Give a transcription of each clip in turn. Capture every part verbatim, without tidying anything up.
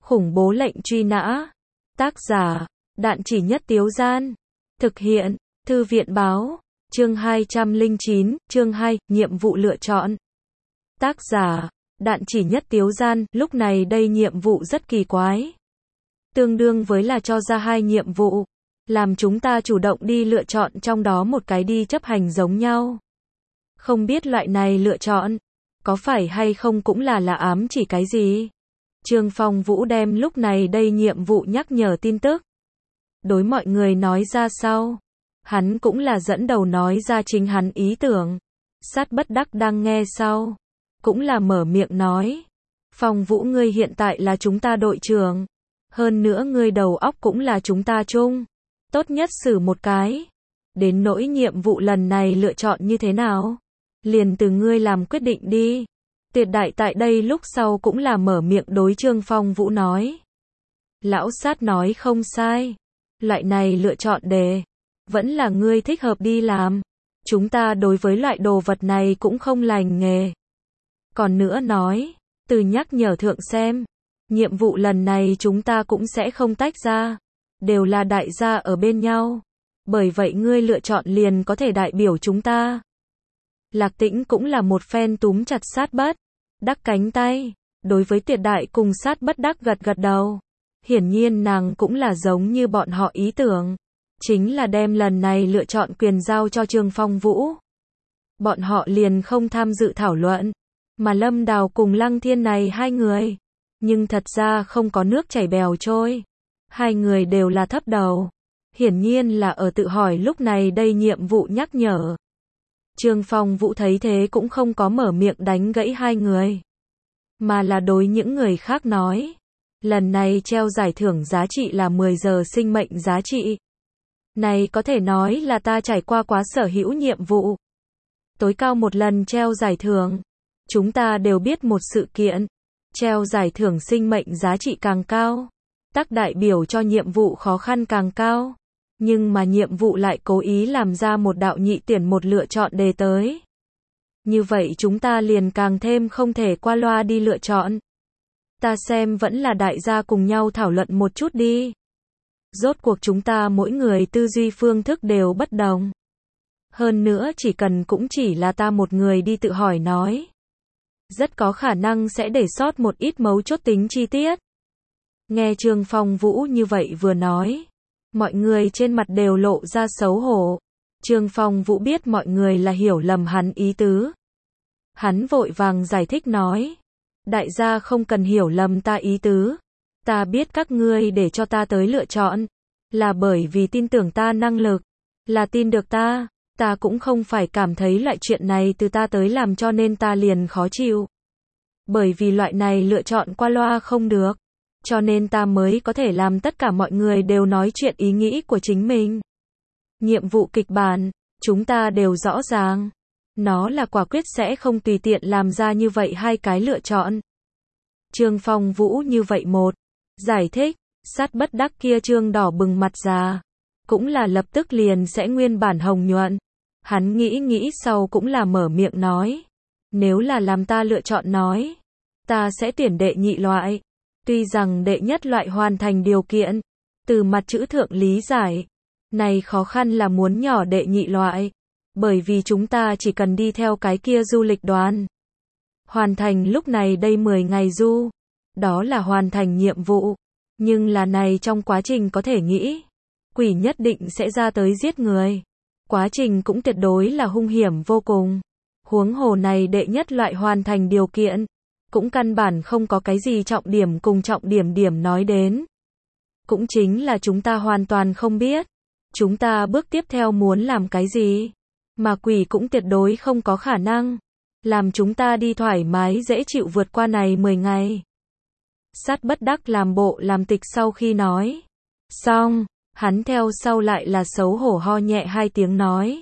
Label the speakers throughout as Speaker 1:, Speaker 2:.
Speaker 1: Khủng bố lệnh truy nã. Tác giả, Đạn Chỉ Nhất Tiếu Gian. Thực hiện, Thư viện Báo. Chương hai trăm lẻ chín, chương hai, nhiệm vụ lựa chọn. Tác giả, Đạn Chỉ Nhất Tiếu Gian. Lúc này đây nhiệm vụ rất kỳ quái. Tương đương với là cho ra hai nhiệm vụ, làm chúng ta chủ động đi lựa chọn trong đó một cái đi chấp hành giống nhau. Không biết loại này lựa chọn, có phải hay không cũng là là ám chỉ cái gì? Trương Phong Vũ đem lúc này đây nhiệm vụ nhắc nhở tin tức đối mọi người nói ra sau. Hắn cũng là dẫn đầu nói ra chính hắn ý tưởng. Sát Bất Đắc đang nghe sau, cũng là mở miệng nói. Phong Vũ ngươi hiện tại là chúng ta đội trưởng. Hơn nữa ngươi đầu óc cũng là chúng ta chung. Tốt nhất xử một cái. Đến nỗi nhiệm vụ lần này lựa chọn như thế nào? Liền từ ngươi làm quyết định đi. Tiệt Đại tại đây lúc sau cũng là mở miệng đối Trương Phong Vũ nói. Lão Sát nói không sai. Loại này lựa chọn đề, vẫn là ngươi thích hợp đi làm. Chúng ta đối với loại đồ vật này cũng không lành nghề. Còn nữa nói, từ nhắc nhở thượng xem, nhiệm vụ lần này chúng ta cũng sẽ không tách ra. Đều là đại gia ở bên nhau. Bởi vậy ngươi lựa chọn liền có thể đại biểu chúng ta. Lạc Tĩnh cũng là một phen túm chặt Sát Bất Đắc cánh tay. Đối với Tiệt Đại cùng Sát Bất Đắc gật gật đầu. Hiển nhiên nàng cũng là giống như bọn họ ý tưởng. Chính là đem lần này lựa chọn quyền giao cho Trương Phong Vũ. Bọn họ liền không tham dự thảo luận. Mà Lâm Đào cùng Lăng Thiên này hai người. Nhưng thật ra không có nước chảy bèo trôi. Hai người đều là thấp đầu. Hiển nhiên là ở tự hỏi lúc này đây nhiệm vụ nhắc nhở. Trương Phong Vũ thấy thế cũng không có mở miệng đánh gãy hai người. Mà là đối những người khác nói. Lần này treo giải thưởng giá trị là mười giờ sinh mệnh giá trị. Này có thể nói là ta trải qua quá sở hữu nhiệm vụ. Tối cao một lần treo giải thưởng. Chúng ta đều biết một sự kiện. Treo giải thưởng sinh mệnh giá trị càng cao, tác đại biểu cho nhiệm vụ khó khăn càng cao. Nhưng mà nhiệm vụ lại cố ý làm ra một đạo nhị tuyển một lựa chọn đề tới. Như vậy chúng ta liền càng thêm không thể qua loa đi lựa chọn. Ta xem vẫn là đại gia cùng nhau thảo luận một chút đi. Rốt cuộc chúng ta mỗi người tư duy phương thức đều bất đồng. Hơn nữa chỉ cần cũng chỉ là ta một người đi tự hỏi nói. Rất có khả năng sẽ để sót một ít mấu chốt tính chi tiết. Nghe Trương Phong Vũ như vậy vừa nói. Mọi người trên mặt đều lộ ra xấu hổ. Trương Phong Vũ biết mọi người là hiểu lầm hắn ý tứ. Hắn vội vàng giải thích nói. Đại gia không cần hiểu lầm ta ý tứ. Ta biết các ngươi để cho ta tới lựa chọn. Là bởi vì tin tưởng ta năng lực. Là tin được ta. Ta cũng không phải cảm thấy loại chuyện này từ ta tới làm cho nên ta liền khó chịu. Bởi vì loại này lựa chọn qua loa không được. Cho nên ta mới có thể làm tất cả mọi người đều nói chuyện ý nghĩ của chính mình. Nhiệm vụ kịch bản, chúng ta đều rõ ràng. Nó là quả quyết sẽ không tùy tiện làm ra như vậy hai cái lựa chọn. Trương Phong Vũ như vậy một. Giải thích, Sát Bất Đắc kia trương đỏ bừng mặt già. Cũng là lập tức liền sẽ nguyên bản hồng nhuận. Hắn nghĩ nghĩ sau cũng là mở miệng nói. Nếu là làm ta lựa chọn nói. Ta sẽ tuyển đệ nhị loại. Tuy rằng đệ nhất loại hoàn thành điều kiện. Từ mặt chữ thượng lý giải. Này khó khăn là muốn nhỏ đệ nhị loại. Bởi vì chúng ta chỉ cần đi theo cái kia du lịch đoàn. Hoàn thành lúc này đây mười ngày du. Đó là hoàn thành nhiệm vụ. Nhưng là này trong quá trình có thể nghĩ. Quỷ nhất định sẽ ra tới giết người. Quá trình cũng tuyệt đối là hung hiểm vô cùng. Huống hồ này đệ nhất loại hoàn thành điều kiện. Cũng căn bản không có cái gì trọng điểm cùng trọng điểm điểm nói đến. Cũng chính là chúng ta hoàn toàn không biết. Chúng ta bước tiếp theo muốn làm cái gì. Mà quỷ cũng tuyệt đối không có khả năng. Làm chúng ta đi thoải mái dễ chịu vượt qua này mười ngày. Sát Bất Đắc làm bộ làm tịch sau khi nói. Xong, hắn theo sau lại là xấu hổ ho nhẹ hai tiếng nói.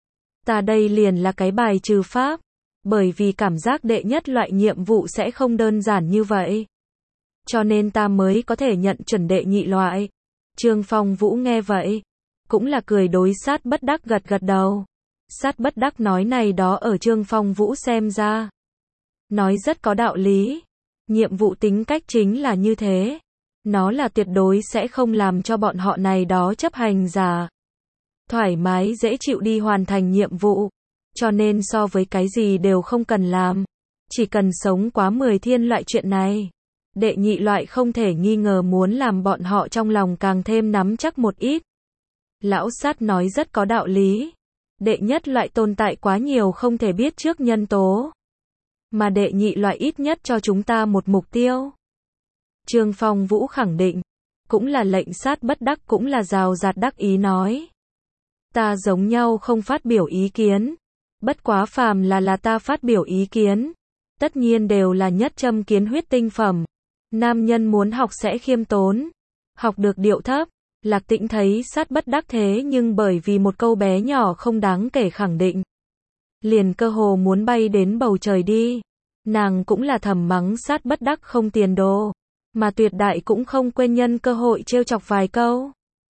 Speaker 1: Ta đây liền là cái bài trừ pháp. Bởi vì cảm giác đệ nhất loại nhiệm vụ sẽ không đơn giản như vậy. Cho nên ta mới có thể nhận chuẩn đệ nhị loại. Trương Phong Vũ nghe vậy. Cũng là cười đối Sát Bất Đắc gật gật đầu. Sát Bất Đắc nói này đó ở Trương Phong Vũ xem ra. Nói rất có đạo lý. Nhiệm vụ tính cách chính là như thế. Nó là tuyệt đối sẽ không làm cho bọn họ này đó chấp hành giả thoải mái dễ chịu đi hoàn thành nhiệm vụ. Cho nên so với cái gì đều không cần làm, chỉ cần sống quá mười thiên loại chuyện này, đệ nhị loại không thể nghi ngờ muốn làm bọn họ trong lòng càng thêm nắm chắc một ít. Lão sát nói rất có đạo lý. Đệ nhất loại tồn tại quá nhiều không thể biết trước nhân tố, mà đệ nhị loại ít nhất cho chúng ta một mục tiêu. Trương Phong Vũ khẳng định, cũng là lệnh sát bất đắc cũng là rào rạt đắc ý nói. Ta giống nhau không phát biểu ý kiến, bất quá phàm là là ta phát biểu ý kiến, tất nhiên đều là nhất châm kiến huyết tinh phẩm. Nam nhân muốn học sẽ khiêm tốn, học được điệu thấp. Lạc Tĩnh thấy sát bất đắc thế nhưng bởi vì một câu bé nhỏ không đáng kể khẳng định, liền cơ hồ muốn bay đến bầu trời đi. Nàng cũng là thầm mắng sát bất đắc không tiền đồ, mà tuyệt đại cũng không quên nhân cơ hội trêu chọc vài câu.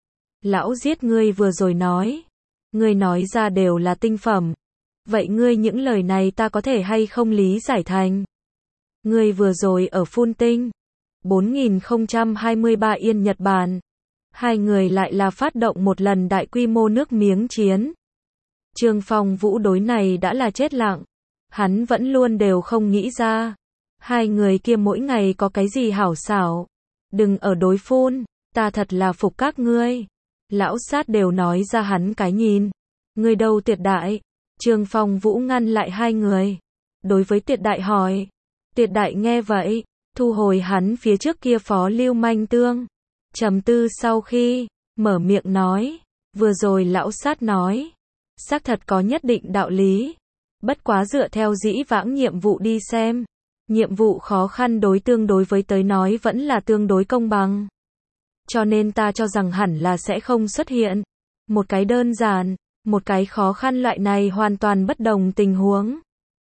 Speaker 1: Lão giết ngươi vừa rồi nói, ngươi nói ra đều là tinh phẩm, vậy ngươi những lời này ta có thể hay không lý giải thành? Ngươi vừa rồi ở phun tinh, bốn nghìn không trăm hai mươi ba yên Nhật Bản, hai người lại là phát động một lần đại quy mô nước miếng chiến. Trương Phong Vũ đối này đã là chết lặng, hắn vẫn luôn đều không nghĩ ra, hai người kia mỗi ngày có cái gì hảo xảo. Đừng ở đối phun, ta thật là phục các ngươi. Lão sát đều nói ra hắn cái nhìn. Ngươi đâu tuyệt đại? Trương Phong Vũ ngăn lại hai người. Đối với tuyệt đại hỏi. Tuyệt đại nghe vậy, thu hồi hắn phía trước kia phó lưu manh tương. Trầm tư sau khi, mở miệng nói. Vừa rồi lão sát nói, xác thật có nhất định đạo lý. Bất quá dựa theo dĩ vãng nhiệm vụ đi xem, nhiệm vụ khó khăn đối tương đối với tới nói vẫn là tương đối công bằng. Cho nên ta cho rằng hẳn là sẽ không xuất hiện một cái đơn giản, một cái khó khăn loại này hoàn toàn bất đồng tình huống.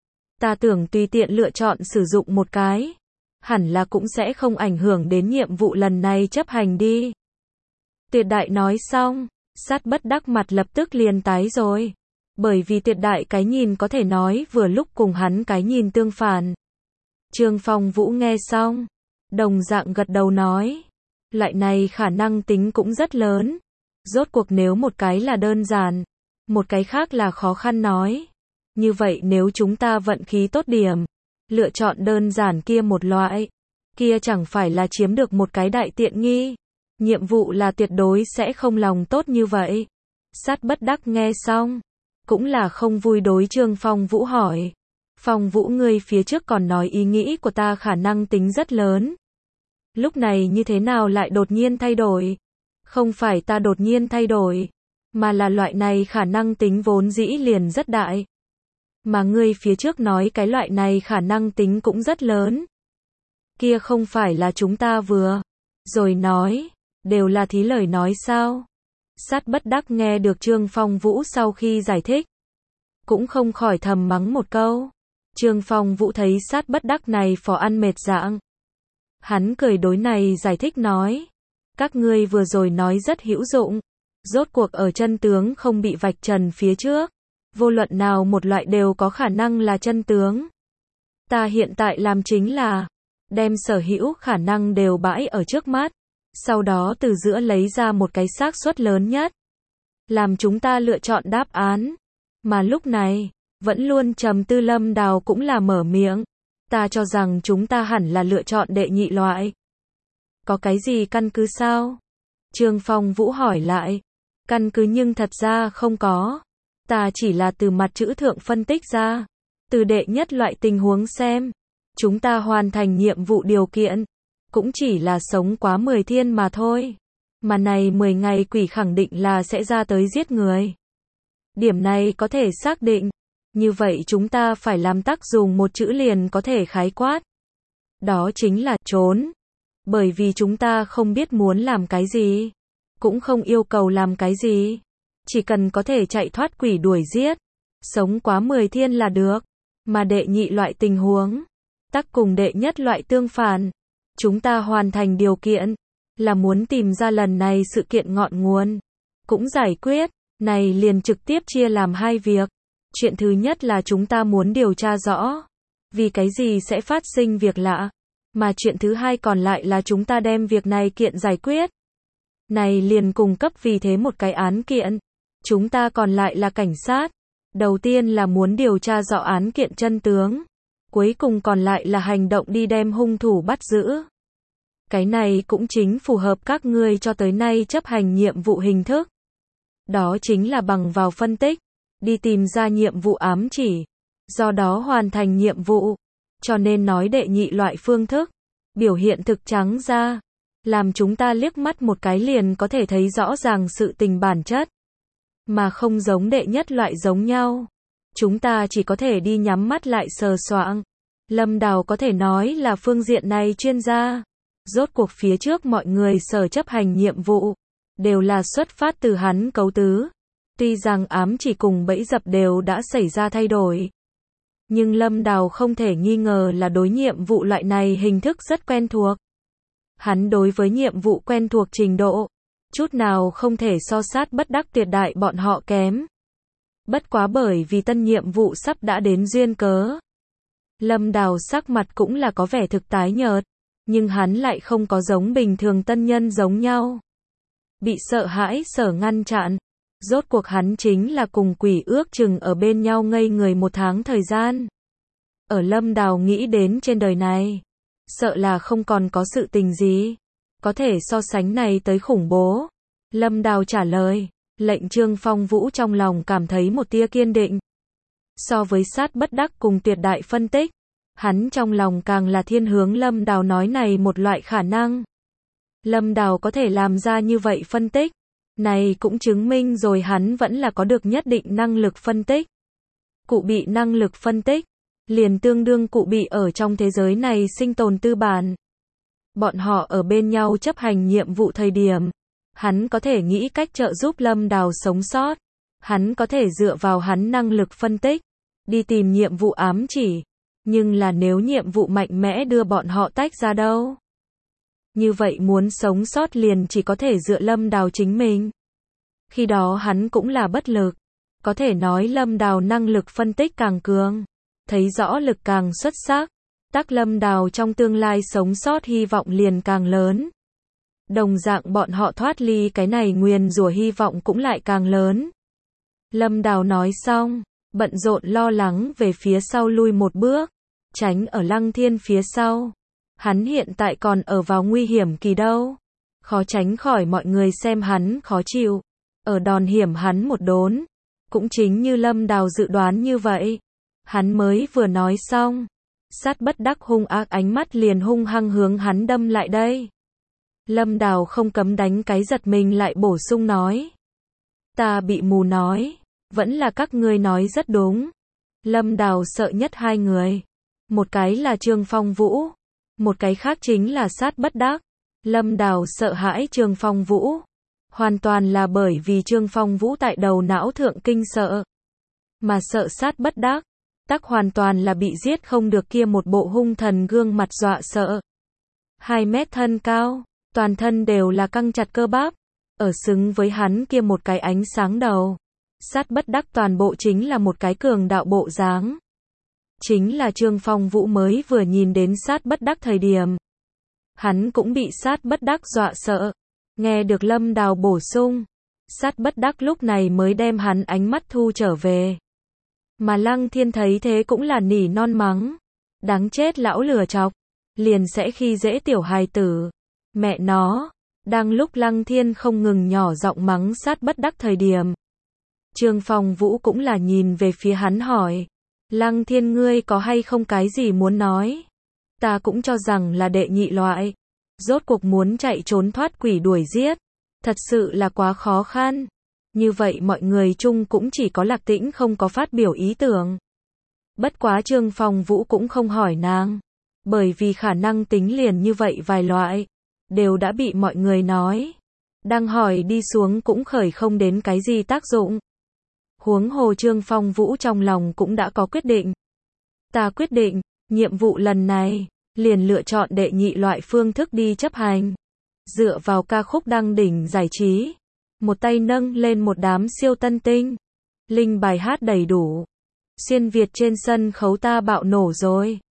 Speaker 1: Ta tưởng tùy tiện lựa chọn sử dụng một cái, hẳn là cũng sẽ không ảnh hưởng đến nhiệm vụ lần này chấp hành đi. Tuyệt đại nói xong, sát bất đắc mặt lập tức liền tái rồi. Bởi vì tuyệt đại cái nhìn có thể nói vừa lúc cùng hắn cái nhìn tương phản. Trương Phong Vũ nghe xong, đồng dạng gật đầu nói. Loại này khả năng tính cũng rất lớn. Rốt cuộc nếu một cái là đơn giản, một cái khác là khó khăn nói. Như vậy nếu chúng ta vận khí tốt điểm, lựa chọn đơn giản kia một loại, kia chẳng phải là chiếm được một cái đại tiện nghi. Nhiệm vụ là tuyệt đối sẽ không lòng tốt như vậy. Sát bất đắc nghe xong, cũng là không vui đối Trương Phong Vũ hỏi. Phong Vũ ngươi phía trước còn nói ý nghĩ của ta khả năng tính rất lớn. Lúc này như thế nào lại đột nhiên thay đổi? Không phải ta đột nhiên thay đổi, mà là loại này khả năng tính vốn dĩ liền rất đại. Mà ngươi phía trước nói cái loại này khả năng tính cũng rất lớn. Kia không phải là chúng ta vừa rồi nói, đều là thí lời nói sao? Sát bất đắc nghe được Trương Phong Vũ sau khi giải thích, cũng không khỏi thầm mắng một câu. Trương Phong Vũ thấy sát bất đắc này phò ăn mệt dạng. Hắn cười đối này giải thích nói. Các ngươi vừa rồi nói rất hữu dụng. Rốt cuộc ở chân tướng không bị vạch trần phía trước. Vô luận nào một loại đều có khả năng là chân tướng. Ta hiện tại làm chính là đem sở hữu khả năng đều bãi ở trước mắt. Sau đó từ giữa lấy ra một cái xác suất lớn nhất. Làm chúng ta lựa chọn đáp án. Mà lúc này, vẫn luôn trầm tư Lâm Đào cũng là mở miệng. Ta cho rằng chúng ta hẳn là lựa chọn đệ nhị loại. Có cái gì căn cứ sao? Trương Phong Vũ hỏi lại. Căn cứ nhưng thật ra không có. Ta chỉ là từ mặt chữ thượng phân tích ra. Từ đệ nhất loại tình huống xem. Chúng ta hoàn thành nhiệm vụ điều kiện. Cũng chỉ là sống quá mười thiên mà thôi. Mà này mười ngày quỷ khẳng định là sẽ ra tới giết người. Điểm này có thể xác định. Như vậy chúng ta phải làm tắc dùng một chữ liền có thể khái quát. Đó chính là trốn. Bởi vì chúng ta không biết muốn làm cái gì. Cũng không yêu cầu làm cái gì. Chỉ cần có thể chạy thoát quỷ đuổi giết. Sống quá mười thiên là được. Mà đệ nhị loại tình huống. Tắc cùng đệ nhất loại tương phản. Chúng ta hoàn thành điều kiện. Là muốn tìm ra lần này sự kiện ngọn nguồn. Cũng giải quyết. Này liền trực tiếp chia làm hai việc. Chuyện thứ nhất là chúng ta muốn điều tra rõ. Vì cái gì sẽ phát sinh việc lạ. Mà chuyện thứ hai còn lại là chúng ta đem việc này kiện giải quyết. Này liền cung cấp vì thế một cái án kiện. Chúng ta còn lại là cảnh sát. Đầu tiên là muốn điều tra rõ án kiện chân tướng. Cuối cùng còn lại là hành động đi đem hung thủ bắt giữ. Cái này cũng chính phù hợp các ngươi cho tới nay chấp hành nhiệm vụ hình thức. Đó chính là bằng vào phân tích, đi tìm ra nhiệm vụ ám chỉ, do đó hoàn thành nhiệm vụ. Cho nên nói đệ nhị loại phương thức, biểu hiện thực trắng ra, làm chúng ta liếc mắt một cái liền có thể thấy rõ ràng sự tình bản chất, mà không giống đệ nhất loại giống nhau. Chúng ta chỉ có thể đi nhắm mắt lại sờ soạng. Lâm Đào có thể nói là phương diện này chuyên gia. Rốt cuộc phía trước mọi người sở chấp hành nhiệm vụ, đều là xuất phát từ hắn cấu tứ. Tuy rằng ám chỉ cùng bẫy dập đều đã xảy ra thay đổi. Nhưng Lâm Đào không thể nghi ngờ là đối nhiệm vụ loại này hình thức rất quen thuộc. Hắn đối với nhiệm vụ quen thuộc trình độ, chút nào không thể so sát bất đắc tuyệt đại bọn họ kém. Bất quá bởi vì tân nhiệm vụ sắp đã đến duyên cớ. Lâm Đào sắc mặt cũng là có vẻ thực tái nhợt, nhưng hắn lại không có giống bình thường tân nhân giống nhau. Bị sợ hãi sở ngăn chặn. Rốt cuộc hắn chính là cùng quỷ ước chừng ở bên nhau ngây người một tháng thời gian. Ở Lâm Đào nghĩ đến trên đời này, sợ là không còn có sự tình gì có thể so sánh này tới khủng bố. Lâm Đào trả lời, lệnh Trương Phong Vũ trong lòng cảm thấy một tia kiên định. So với sát bất đắc cùng tuyệt đại phân tích, hắn trong lòng càng là thiên hướng Lâm Đào nói này một loại khả năng. Lâm Đào có thể làm ra như vậy phân tích, này cũng chứng minh rồi hắn vẫn là có được nhất định năng lực phân tích. Cụ bị năng lực phân tích, liền tương đương cụ bị ở trong thế giới này sinh tồn tư bản. Bọn họ ở bên nhau chấp hành nhiệm vụ thời điểm, hắn có thể nghĩ cách trợ giúp Lâm Đào sống sót. Hắn có thể dựa vào hắn năng lực phân tích, đi tìm nhiệm vụ ám chỉ. Nhưng là nếu nhiệm vụ mạnh mẽ đưa bọn họ tách ra đâu? Như vậy muốn sống sót liền chỉ có thể dựa Lâm Đào chính mình. Khi đó hắn cũng là bất lực. Có thể nói Lâm Đào năng lực phân tích càng cường, thấy rõ lực càng xuất sắc, tác Lâm Đào trong tương lai sống sót hy vọng liền càng lớn. Đồng dạng bọn họ thoát ly cái này nguyền rủa hy vọng cũng lại càng lớn. Lâm Đào nói xong, bận rộn lo lắng về phía sau lui một bước, tránh ở Lăng Thiên phía sau. Hắn hiện tại còn ở vào nguy hiểm kỳ đâu. Khó tránh khỏi mọi người xem hắn khó chịu. Ở đòn hiểm hắn một đốn. Cũng chính như Lâm Đào dự đoán như vậy. Hắn mới vừa nói xong. Sát bất đắc hung ác ánh mắt liền hung hăng hướng hắn đâm lại đây. Lâm Đào không cấm đánh cái giật mình lại bổ sung nói. Ta bị mù nói. Vẫn là các ngươi nói rất đúng. Lâm Đào sợ nhất hai người. Một cái là Trương Phong Vũ. Một cái khác chính là sát bất đắc. Lâm Đào sợ hãi Trương Phong Vũ. Hoàn toàn là bởi vì Trương Phong Vũ tại đầu não thượng kinh sợ. Mà sợ sát bất đắc. Tắc hoàn toàn là bị giết không được kia một bộ hung thần gương mặt dọa sợ. Hai mét thân cao. Toàn thân đều là căng chặt cơ bắp. Ở xứng với hắn kia một cái ánh sáng đầu. Sát bất đắc toàn bộ chính là một cái cường đạo bộ dáng. Chính là Trương Phong Vũ mới vừa nhìn đến sát bất đắc thời điểm. Hắn cũng bị sát bất đắc dọa sợ. Nghe được Lâm Đào bổ sung. Sát bất đắc lúc này mới đem hắn ánh mắt thu trở về. Mà Lăng Thiên thấy thế cũng là nỉ non mắng. Đáng chết lão lừa chọc. Liền sẽ khi dễ tiểu hài tử. Mẹ nó. Đang lúc Lăng Thiên không ngừng nhỏ giọng mắng sát bất đắc thời điểm. Trương Phong Vũ cũng là nhìn về phía hắn hỏi. Lăng Thiên ngươi có hay không cái gì muốn nói? Ta cũng cho rằng là đệ nhị loại. Rốt cuộc muốn chạy trốn thoát quỷ đuổi giết. Thật sự là quá khó khăn. Như vậy mọi người chung cũng chỉ có Lạc Tĩnh không có phát biểu ý tưởng. Bất quá Trương Phong Vũ cũng không hỏi nàng. Bởi vì khả năng tính liền như vậy vài loại. Đều đã bị mọi người nói. Đang hỏi đi xuống cũng khởi không đến cái gì tác dụng. Huống hồ Trương Phong Vũ trong lòng cũng đã có quyết định. Ta quyết định, nhiệm vụ lần này, liền lựa chọn đệ nhị loại phương thức đi chấp hành. Dựa vào ca khúc đăng đỉnh giải trí. Một tay nâng lên một đám siêu tân tinh. Linh bài hát đầy đủ. Xuyên Việt trên sân khấu ta bạo nổ rồi.